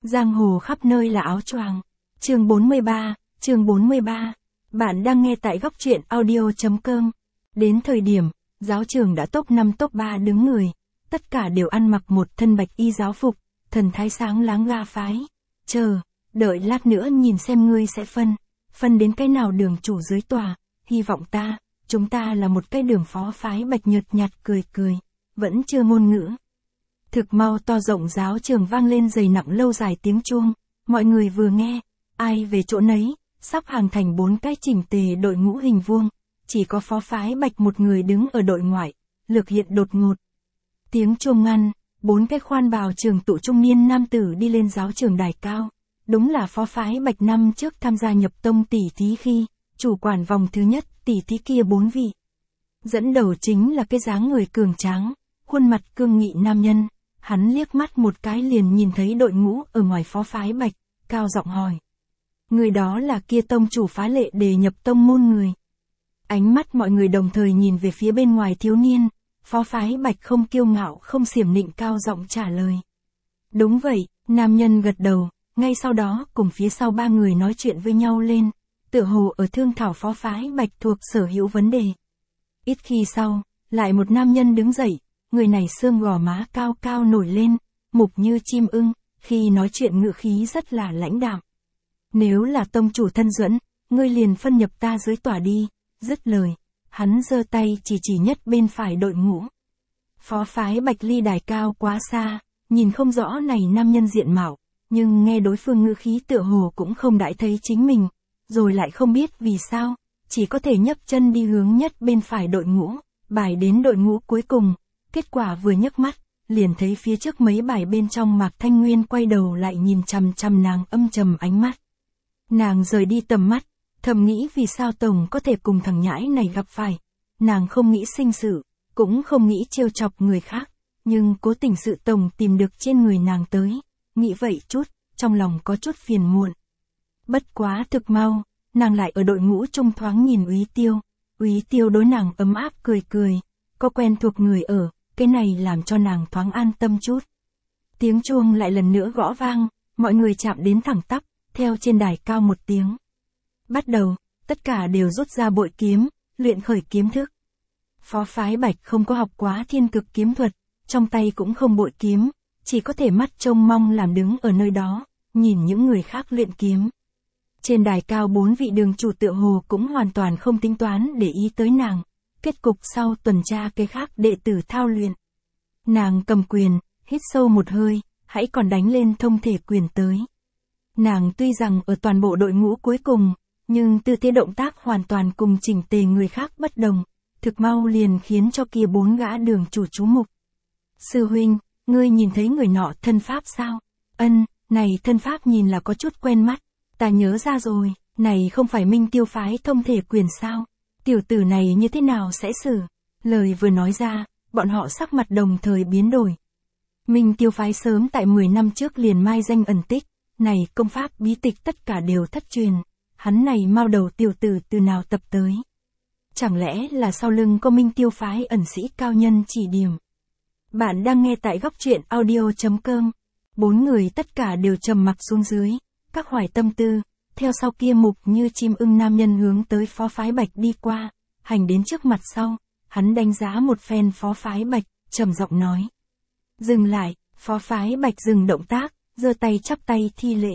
Giang hồ khắp nơi là áo choàng. Chương 43. Bạn đang nghe tại góc truyện audio.com. Đến thời điểm, giáo trường đã top 5 top 3 đứng người. Tất cả đều ăn mặc một thân bạch y giáo phục, thần thái sáng láng ga phái. Đợi lát nữa nhìn xem ngươi sẽ phân đến cái nào đường chủ dưới tòa, hy vọng chúng ta là một cái đường phó phái bạch nhợt nhạt cười, vẫn chưa ngôn ngữ. Thực mau to rộng giáo trường vang lên dày nặng lâu dài tiếng chuông, mọi người vừa nghe, ai về chỗ nấy, sắp hàng thành 4 cái chỉnh tề đội ngũ hình vuông, chỉ có phó phái bạch một người đứng ở đội ngoại, lược hiện đột ngột. Tiếng chuông ngăn, 4 cái khoan bào trường tụ trung niên nam tử đi lên giáo trường đài cao, đúng là phó phái bạch năm trước tham gia nhập tông tỷ thí khi, chủ quản vòng thứ nhất tỷ thí kia 4 vị. Dẫn đầu chính là cái dáng người cường tráng, khuôn mặt cương nghị nam nhân. Hắn liếc mắt một cái liền nhìn thấy đội ngũ ở ngoài phó phái bạch, cao giọng hỏi. Người đó là kia tông chủ phá lệ đề nhập tông môn người. Ánh mắt mọi người đồng thời nhìn về phía bên ngoài thiếu niên, phó phái bạch không kiêu ngạo không xiểm nịnh cao giọng trả lời. Đúng vậy, nam nhân gật đầu, ngay sau đó cùng phía sau 3 người nói chuyện với nhau lên, tựa hồ ở thương thảo phó phái bạch thuộc sở hữu vấn đề. Ít khi sau, lại một nam nhân đứng dậy. Người này xương gò má cao cao nổi lên, mục như chim ưng, khi nói chuyện ngữ khí rất là lãnh đạm. Nếu là tông chủ thân duẫn, ngươi liền phân nhập ta dưới tòa đi, dứt lời, hắn giơ tay chỉ nhất bên phải đội ngũ. Phó phái bạch ly đài cao quá xa, nhìn không rõ này nam nhân diện mạo, nhưng nghe đối phương ngữ khí tựa hồ cũng không đãi thấy chính mình, rồi lại không biết vì sao, chỉ có thể nhấc chân đi hướng nhất bên phải đội ngũ, bài đến đội ngũ cuối cùng. Kết quả vừa nhấc mắt, liền thấy phía trước mấy bài bên trong Mạc Thanh Nguyên quay đầu lại nhìn chằm chằm nàng âm trầm ánh mắt. Nàng rời đi tầm mắt, thầm nghĩ vì sao tổng có thể cùng thằng nhãi này gặp phải. Nàng không nghĩ sinh sự, cũng không nghĩ trêu chọc người khác, nhưng cố tình sự tổng tìm được trên người nàng tới. Nghĩ vậy chút, trong lòng có chút phiền muộn. Bất quá thực mau, nàng lại ở đội ngũ trung thoáng nhìn Úy Tiêu đối nàng ấm áp cười, có quen thuộc người ở. Cái này làm cho nàng thoáng an tâm chút. Tiếng chuông lại lần nữa gõ vang, mọi người chạm đến thẳng tắp, theo trên đài cao một tiếng. Bắt đầu, tất cả đều rút ra bội kiếm, luyện khởi kiếm thức. Phó phái bạch không có học quá thiên cực kiếm thuật, trong tay cũng không bội kiếm, chỉ có thể mắt trông mong làm đứng ở nơi đó, nhìn những người khác luyện kiếm. Trên đài cao 4 vị đường chủ tựa hồ cũng hoàn toàn không tính toán để ý tới nàng. Kết cục sau tuần tra cái khác đệ tử thao luyện. Nàng cầm quyền, hít sâu một hơi, hãy còn đánh lên thông thể quyền tới. Nàng tuy rằng ở toàn bộ đội ngũ cuối cùng, nhưng tư thế động tác hoàn toàn cùng chỉnh tề người khác bất đồng, thực mau liền khiến cho kia 4 gã đường chủ chú mục. Sư huynh, ngươi nhìn thấy người nọ thân pháp sao? Này thân pháp nhìn là có chút quen mắt, ta nhớ ra rồi, này không phải Minh Tiêu phái thông thể quyền sao? Tiểu tử này như thế nào sẽ xử? Lời vừa nói ra, bọn họ sắc mặt đồng thời biến đổi. Minh Tiêu phái sớm tại 10 năm trước liền mai danh ẩn tích, này công pháp bí tịch tất cả đều thất truyền, hắn này mao đầu tiểu tử từ nào tập tới? Chẳng lẽ là sau lưng có Minh Tiêu phái ẩn sĩ cao nhân chỉ điểm? Bạn đang nghe tại góc truyện audio.com. 4 người tất cả đều trầm mặc xuống dưới, các hoài tâm tư. Theo sau kia mục như chim ưng nam nhân hướng tới phó phái bạch đi qua, hành đến trước mặt sau, hắn đánh giá một phen phó phái bạch, trầm giọng nói. Dừng lại, phó phái bạch dừng động tác, giơ tay chắp tay thi lễ.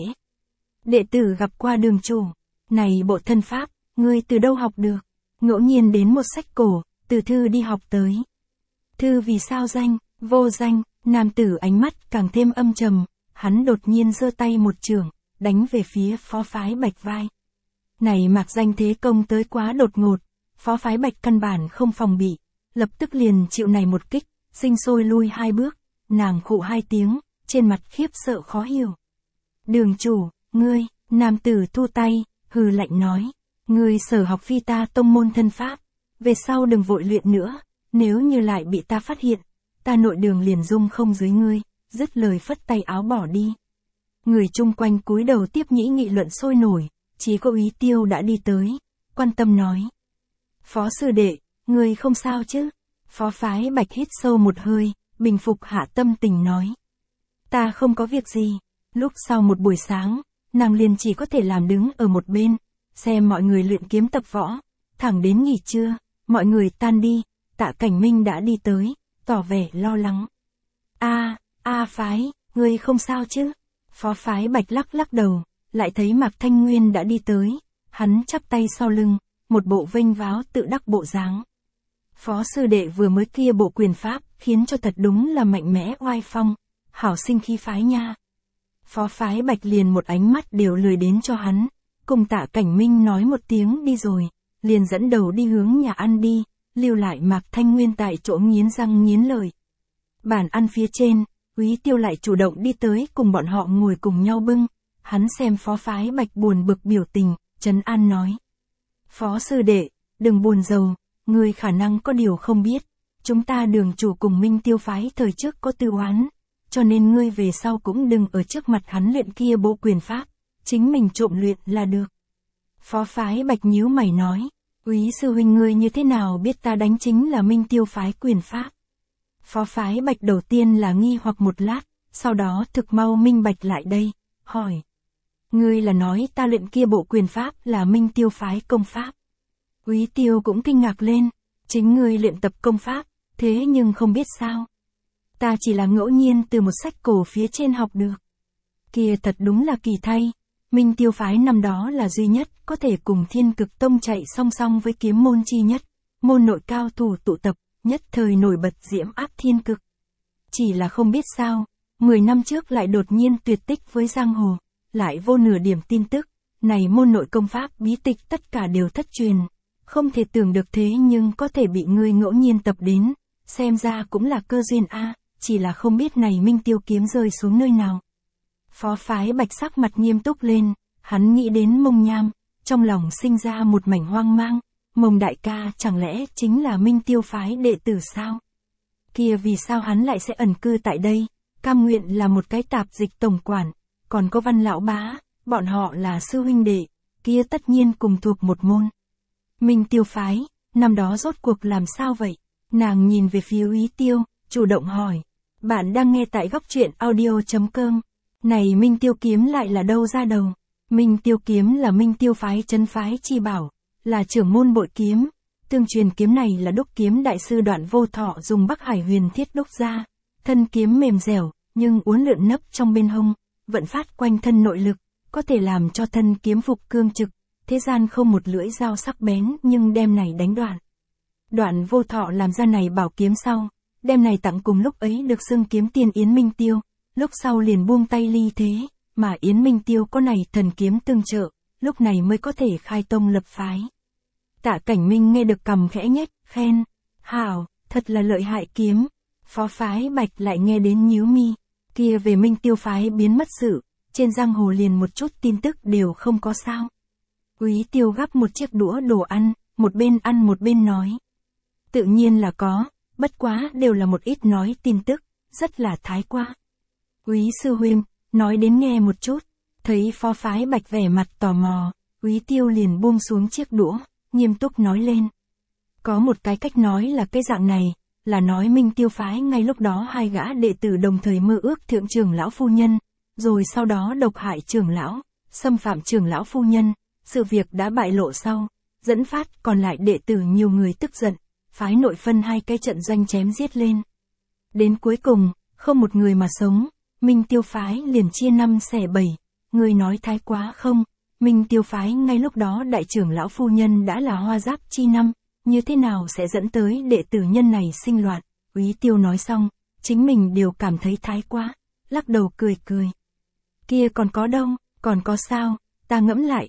Đệ tử gặp qua đường chủ, này bộ thân pháp, ngươi từ đâu học được? Ngẫu nhiên đến một sách cổ, từ thư đi học tới. Thư vì sao danh, vô danh, nam tử ánh mắt càng thêm âm trầm, hắn đột nhiên giơ tay một chưởng. Đánh về phía phó phái bạch vai. Này mặc danh thế công tới quá đột ngột, phó phái bạch căn bản không phòng bị, lập tức liền chịu này một kích, sinh sôi lui 2 bước, nàng khụ 2 tiếng, trên mặt khiếp sợ khó hiểu. Đường chủ, ngươi, nam tử thu tay, hừ lạnh nói, ngươi sở học phi ta tông môn thân pháp, về sau đừng vội luyện nữa, nếu như lại bị ta phát hiện, ta nội đường liền dung không dưới ngươi, dứt lời phất tay áo bỏ đi. Người chung quanh cúi đầu tiếp nhĩ nghị luận sôi nổi, chỉ có Úy Tiêu đã đi tới, quan tâm nói. Phó sư đệ, người không sao chứ? Phó phái bạch hít sâu một hơi, bình phục hạ tâm tình nói. Ta không có việc gì. Lúc sau một buổi sáng, nàng liền chỉ có thể làm đứng ở một bên, xem mọi người luyện kiếm tập võ. Thẳng đến nghỉ trưa, mọi người tan đi, Tạ Cảnh Minh đã đi tới, tỏ vẻ lo lắng. Phái, ngươi không sao chứ? Phó Phái Bạch lắc lắc đầu, lại thấy Mạc Thanh Nguyên đã đi tới, hắn chắp tay sau lưng, một bộ vênh váo tự đắc bộ dáng. Phó sư đệ vừa mới kia bộ quyền pháp, khiến cho thật đúng là mạnh mẽ oai phong, hảo sinh khí phái nha. Phó Phái Bạch liền một ánh mắt đều lười đến cho hắn, cùng Tạ Cảnh Minh nói một tiếng đi rồi, liền dẫn đầu đi hướng nhà ăn đi, lưu lại Mạc Thanh Nguyên tại chỗ nghiến răng nghiến lợi. Bàn ăn phía trên, Úy Tiêu lại chủ động đi tới cùng bọn họ ngồi cùng nhau bưng, hắn xem Phó Phái Bạch buồn bực biểu tình, trấn an nói. Phó sư đệ, đừng buồn rầu, ngươi khả năng có điều không biết, chúng ta Đường chủ cùng Minh Tiêu phái thời trước có tư oán, cho nên ngươi về sau cũng đừng ở trước mặt hắn luyện kia bộ quyền pháp, chính mình trộm luyện là được. Phó Phái Bạch nhíu mày nói, Úy sư huynh ngươi như thế nào biết ta đánh chính là Minh Tiêu phái quyền pháp? Phó Phái Bạch đầu tiên là nghi hoặc một lát, sau đó thực mau minh bạch lại đây, hỏi. Ngươi là nói ta luyện kia bộ quyền pháp là Minh Tiêu phái công pháp. Úy Tiêu cũng kinh ngạc lên, chính ngươi luyện tập công pháp, thế nhưng không biết sao. Ta chỉ là ngẫu nhiên từ một sách cổ phía trên học được. Kia thật đúng là kỳ thay, Minh Tiêu phái năm đó là duy nhất có thể cùng Thiên Cực Tông chạy song song với kiếm môn chi nhất, môn nội cao thủ tụ tập, nhất thời nổi bật diễm áp thiên cực. Chỉ là không biết sao, 10 năm trước lại đột nhiên tuyệt tích với giang hồ, lại vô nửa điểm tin tức, này môn nội công pháp bí tịch tất cả đều thất truyền, không thể tưởng được thế nhưng có thể bị ngươi ngẫu nhiên tập đến, xem ra cũng là cơ duyên a, chỉ là không biết này Minh Tiêu kiếm rơi xuống nơi nào. Phó Phái Bạch sắc mặt nghiêm túc lên, hắn nghĩ đến Mông Nham, trong lòng sinh ra một mảnh hoang mang, Mông đại ca chẳng lẽ chính là Minh Tiêu phái đệ tử sao? Kia vì sao hắn lại sẽ ẩn cư tại đây, cam nguyện là một cái tạp dịch tổng quản, còn có Văn lão bá, bọn họ là sư huynh đệ, kia tất nhiên cùng thuộc một môn. Minh Tiêu phái, năm đó rốt cuộc làm sao vậy? Nàng nhìn về phía Úy Tiêu, chủ động hỏi. Bạn đang nghe tại góc truyện audio.com. Này Minh Tiêu kiếm lại là đâu ra đầu? Minh Tiêu kiếm là Minh Tiêu phái chân phái chi bảo, là trưởng môn bội kiếm. Tương truyền kiếm này là đúc kiếm đại sư Đoạn Vô Thọ dùng Bắc Hải huyền thiết đúc ra. Thân kiếm mềm dẻo, nhưng uốn lượn nấp trong bên hông, vận phát quanh thân nội lực, có thể làm cho thân kiếm phục cương trực. Thế gian không một lưỡi dao sắc bén nhưng đem này đánh đoạn. Đoạn Vô Thọ làm ra này bảo kiếm sau, đem này tặng cùng lúc ấy được xưng kiếm tiên Yến Minh Tiêu, lúc sau liền buông tay ly thế, mà Yến Minh Tiêu có này thần kiếm tương trợ, lúc này mới có thể khai tông lập phái. Tạ Cảnh Minh nghe được cầm khẽ nhếch, khen, hảo, thật là lợi hại kiếm. Phó Phái Bạch lại nghe đến nhíu mi, kia về Minh Tiêu phái biến mất sự, trên giang hồ liền một chút tin tức đều không có sao. Úy Tiêu gắp một chiếc đũa đồ ăn một bên nói. Tự nhiên là có, bất quá đều là một ít nói tin tức, rất là thái quá. Úy sư huynh, nói đến nghe một chút, thấy Phó Phái Bạch vẻ mặt tò mò, Úy Tiêu liền buông xuống chiếc đũa, nghiêm túc nói lên. Có một cái cách nói là cái dạng này, là nói Minh Tiêu phái ngay lúc đó hai gã đệ tử đồng thời mơ ước thượng trưởng lão phu nhân, rồi sau đó độc hại trưởng lão, xâm phạm trưởng lão phu nhân, sự việc đã bại lộ sau, dẫn phát còn lại đệ tử nhiều người tức giận, phái nội phân hai cái trận doanh chém giết lên. Đến cuối cùng, không một người mà sống, Minh Tiêu phái liền chia 5 xẻ 7, người nói thái quá không? Minh Tiêu phái ngay lúc đó đại trưởng lão phu nhân đã là hoa giáp chi năm, như thế nào sẽ dẫn tới đệ tử nhân này sinh loạn? Úy Tiêu nói xong, chính mình đều cảm thấy thái quá, lắc đầu cười cười. Kia còn có đâu, còn có sao, ta ngẫm lại,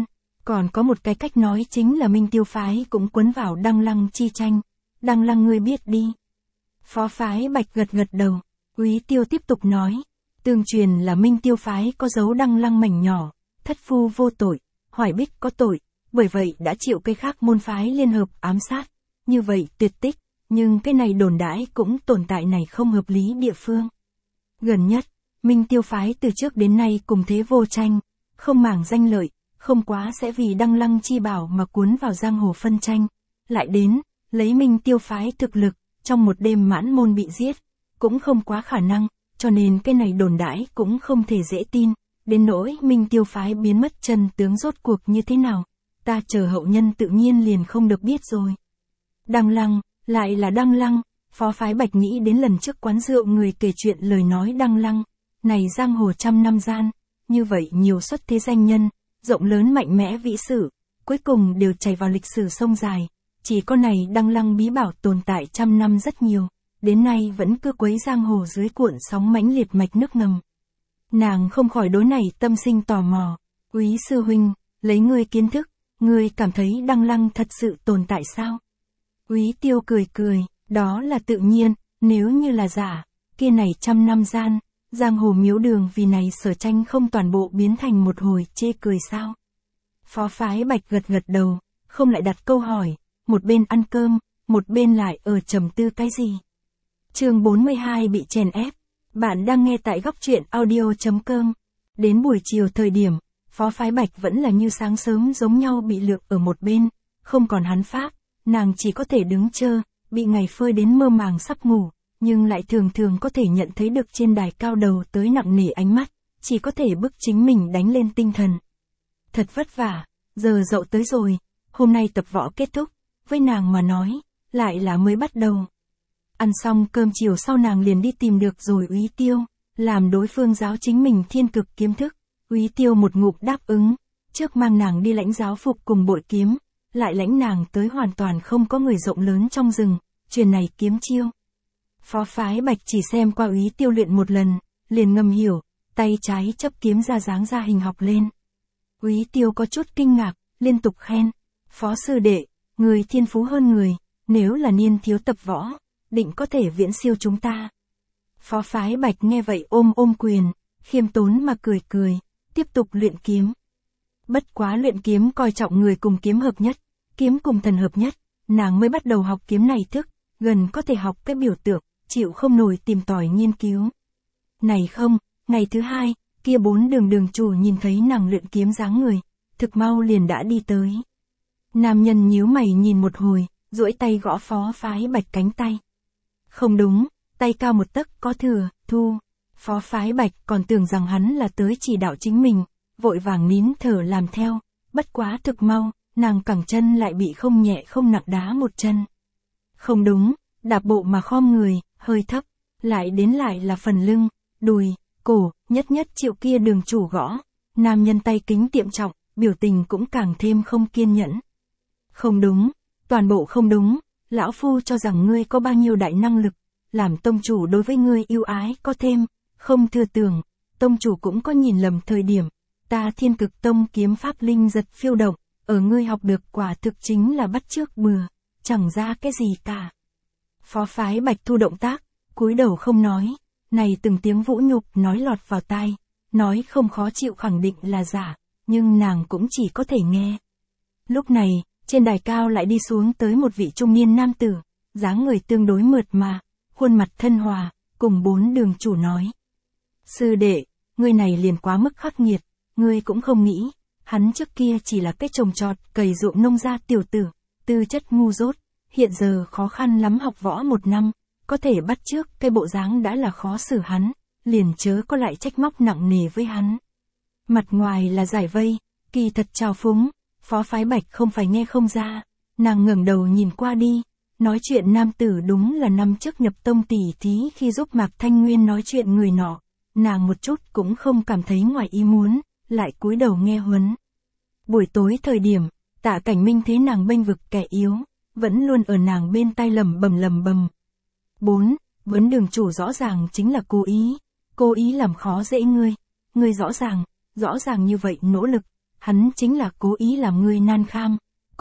còn có một cái cách nói chính là Minh Tiêu phái cũng quấn vào Đăng Lăng chi tranh, Đăng Lăng ngươi biết đi. Phó Phái Bạch gật gật đầu, Úy Tiêu tiếp tục nói, tương truyền là Minh Tiêu phái có dấu Đăng Lăng mảnh nhỏ, thất phu vô tội, Hoài Bích có tội, bởi vậy đã chịu cái khác môn phái liên hợp ám sát, như vậy tuyệt tích, nhưng cái này đồn đãi cũng tồn tại này không hợp lý địa phương. Gần nhất, Minh Tiêu phái từ trước đến nay cùng thế vô tranh, không màng danh lợi, không quá sẽ vì Đăng Lăng chi bảo mà cuốn vào giang hồ phân tranh, lại đến, lấy Minh Tiêu phái thực lực, trong một đêm mãn môn bị giết, cũng không quá khả năng, cho nên cái này đồn đãi cũng không thể dễ tin, đến nỗi Minh Tiêu phái biến mất chân tướng rốt cuộc như thế nào, ta chờ hậu nhân tự nhiên liền không được biết rồi. Đăng Lăng, lại là Đăng Lăng, phó phái Bạch nghĩ đến lần trước quán rượu người kể chuyện lời nói Đăng Lăng, này giang hồ trăm năm gian, như vậy nhiều xuất thế danh nhân, rộng lớn mạnh mẽ vĩ sử, cuối cùng đều chảy vào lịch sử sông dài, chỉ có này Đăng Lăng bí bảo tồn tại trăm năm rất nhiều, đến nay vẫn cứ quấy giang hồ dưới cuộn sóng mãnh liệt mạch nước ngầm. Nàng không khỏi đối này tâm sinh tò mò, Úy sư huynh, lấy ngươi kiến thức, ngươi cảm thấy Đăng Lăng thật sự tồn tại sao? Úy Tiêu cười cười, đó là tự nhiên, nếu như là giả, kia này trăm năm gian, giang hồ miếu đường vì này sở tranh không toàn bộ biến thành một hồi chê cười sao? Phó phái Bạch gật gật đầu, không lại đặt câu hỏi, một bên ăn cơm, một bên lại ở trầm tư cái gì? Chương 42 bị chèn ép. Bạn đang nghe tại góc truyện audio.com. Đến buổi chiều thời điểm, phó phái Bạch vẫn là như sáng sớm giống nhau bị lược ở một bên, không còn hắn pháp, nàng chỉ có thể đứng chờ, bị ngày phơi đến mơ màng sắp ngủ, nhưng lại thường thường có thể nhận thấy được trên đài cao đầu tới nặng nề ánh mắt, chỉ có thể bức chính mình đánh lên tinh thần. Thật vất vả, giờ dậu tới rồi, hôm nay tập võ kết thúc, với nàng mà nói, lại là mới bắt đầu. Ăn xong cơm chiều sau nàng liền đi tìm được rồi Úy Tiêu, làm đối phương giáo chính mình thiên cực kiếm thức. Úy Tiêu một ngụm đáp ứng, trước mang nàng đi lãnh giáo phục cùng bội kiếm, lại lãnh nàng tới hoàn toàn không có người rộng lớn trong rừng, truyền này kiếm chiêu. Phó phái Bạch chỉ xem qua Úy Tiêu luyện một lần, liền ngầm hiểu, tay trái chấp kiếm ra dáng ra hình học lên. Úy Tiêu có chút kinh ngạc, liên tục khen, phó sư đệ, người thiên phú hơn người, nếu là niên thiếu tập võ, định có thể viễn siêu chúng ta. Phó phái Bạch nghe vậy ôm quyền, khiêm tốn mà cười cười, tiếp tục luyện kiếm. Bất quá luyện kiếm coi trọng người cùng kiếm hợp nhất, kiếm cùng thần hợp nhất, nàng mới bắt đầu học kiếm này thức, gần có thể học cái biểu tượng, chịu không nổi tìm tòi nghiên cứu. Này không, ngày thứ hai, kia 4 đường chủ nhìn thấy nàng luyện kiếm dáng người, thực mau liền đã đi tới. Nam nhân nhíu mày nhìn một hồi, duỗi tay gõ phó phái Bạch cánh tay. Không đúng, tay cao một tấc có thừa, thu. Phó phái Bạch còn tưởng rằng hắn là tới chỉ đạo chính mình, vội vàng nín thở làm theo, bất quá thực mau, nàng cẳng chân lại bị không nhẹ không nặng đá một chân. Không đúng, đạp bộ mà khom người, hơi thấp, lại là phần lưng, đùi, cổ, nhất chịu kia đường chủ gõ. Nam nhân tay kính tiệm trọng, biểu tình cũng càng thêm không kiên nhẫn. Không đúng, toàn bộ không đúng, lão phu cho rằng ngươi có bao nhiêu đại năng lực, làm tông chủ đối với ngươi yêu ái có thêm, không thừa tưởng, tông chủ cũng có nhìn lầm thời điểm, ta thiên cực tông kiếm pháp linh giật phiêu động, ở ngươi học được quả thực chính là bắt chước bừa, chẳng ra cái gì cả. Phó phái Bạch thu động tác, cúi đầu không nói, này từng tiếng vũ nhục nói lọt vào tai, nói không khó chịu khẳng định là giả, nhưng nàng cũng chỉ có thể nghe. Lúc này, trên đài cao lại đi xuống tới một vị trung niên nam tử, dáng người tương đối mượt mà, khuôn mặt thân hòa, cùng 4 đường chủ nói. Sư đệ, ngươi này liền quá mức khắc nghiệt, ngươi cũng không nghĩ, hắn trước kia chỉ là cái trồng trọt, cày ruộng nông gia tiểu tử, tư chất ngu dốt, hiện giờ khó khăn lắm học võ 1 năm, có thể bắt chước cái bộ dáng đã là khó xử hắn, liền chớ có lại trách móc nặng nề với hắn. Mặt ngoài là giải vây, kỳ thật trào phúng, phó phái Bạch không phải nghe không ra, nàng ngẩng đầu nhìn qua đi, nói chuyện nam tử đúng là năm trước nhập tông tỷ thí khi giúp Mạc Thanh Nguyên nói chuyện người nọ, nàng một chút cũng không cảm thấy ngoài ý muốn, lại cúi đầu nghe huấn. Buổi tối thời điểm, Tạ Cảnh Minh thấy nàng bênh vực kẻ yếu, vẫn luôn ở nàng bên tai lẩm bẩm. 4. Vấn đường chủ rõ ràng chính là cố ý làm khó dễ ngươi rõ ràng như vậy nỗ lực, hắn chính là cố ý làm ngươi nan kham,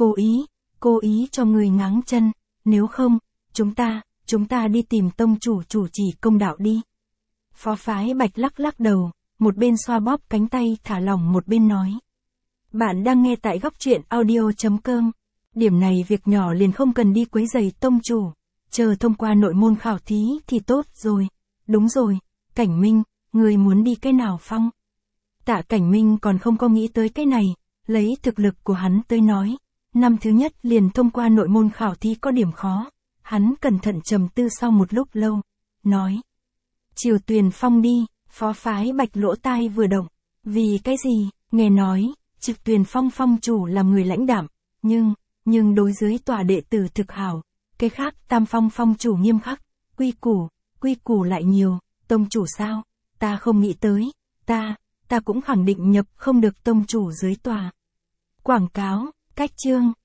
cố ý cho ngươi ngáng chân, nếu không, chúng ta đi tìm tông chủ chỉ công đạo đi. Phó phái Bạch lắc đầu, một bên xoa bóp cánh tay thả lỏng một bên nói. Bạn đang nghe tại góc truyện audio.com. Điểm này việc nhỏ liền không cần đi quấy rầy tông chủ, chờ thông qua nội môn khảo thí thì tốt rồi. Đúng rồi, Cảnh Minh, ngươi muốn đi cái nào phong? Tạ Cảnh Minh còn không có nghĩ tới cái này, lấy thực lực của hắn tới nói, năm thứ nhất liền thông qua nội môn khảo thí có điểm khó, hắn cẩn thận trầm tư sau một lúc lâu, nói. Triều Tuyền Phong đi, phó phái Bạch lỗ tai vừa động. Vì cái gì, nghe nói, Trực Tuyền Phong phong chủ là người lãnh đạm, nhưng đối dưới tòa đệ tử thực hảo. Cái khác Tam Phong phong chủ nghiêm khắc, quy củ lại nhiều, tông chủ sao, ta không nghĩ tới, ta cũng khẳng định nhập không được tông chủ dưới tòa. Quảng cáo, cách chương.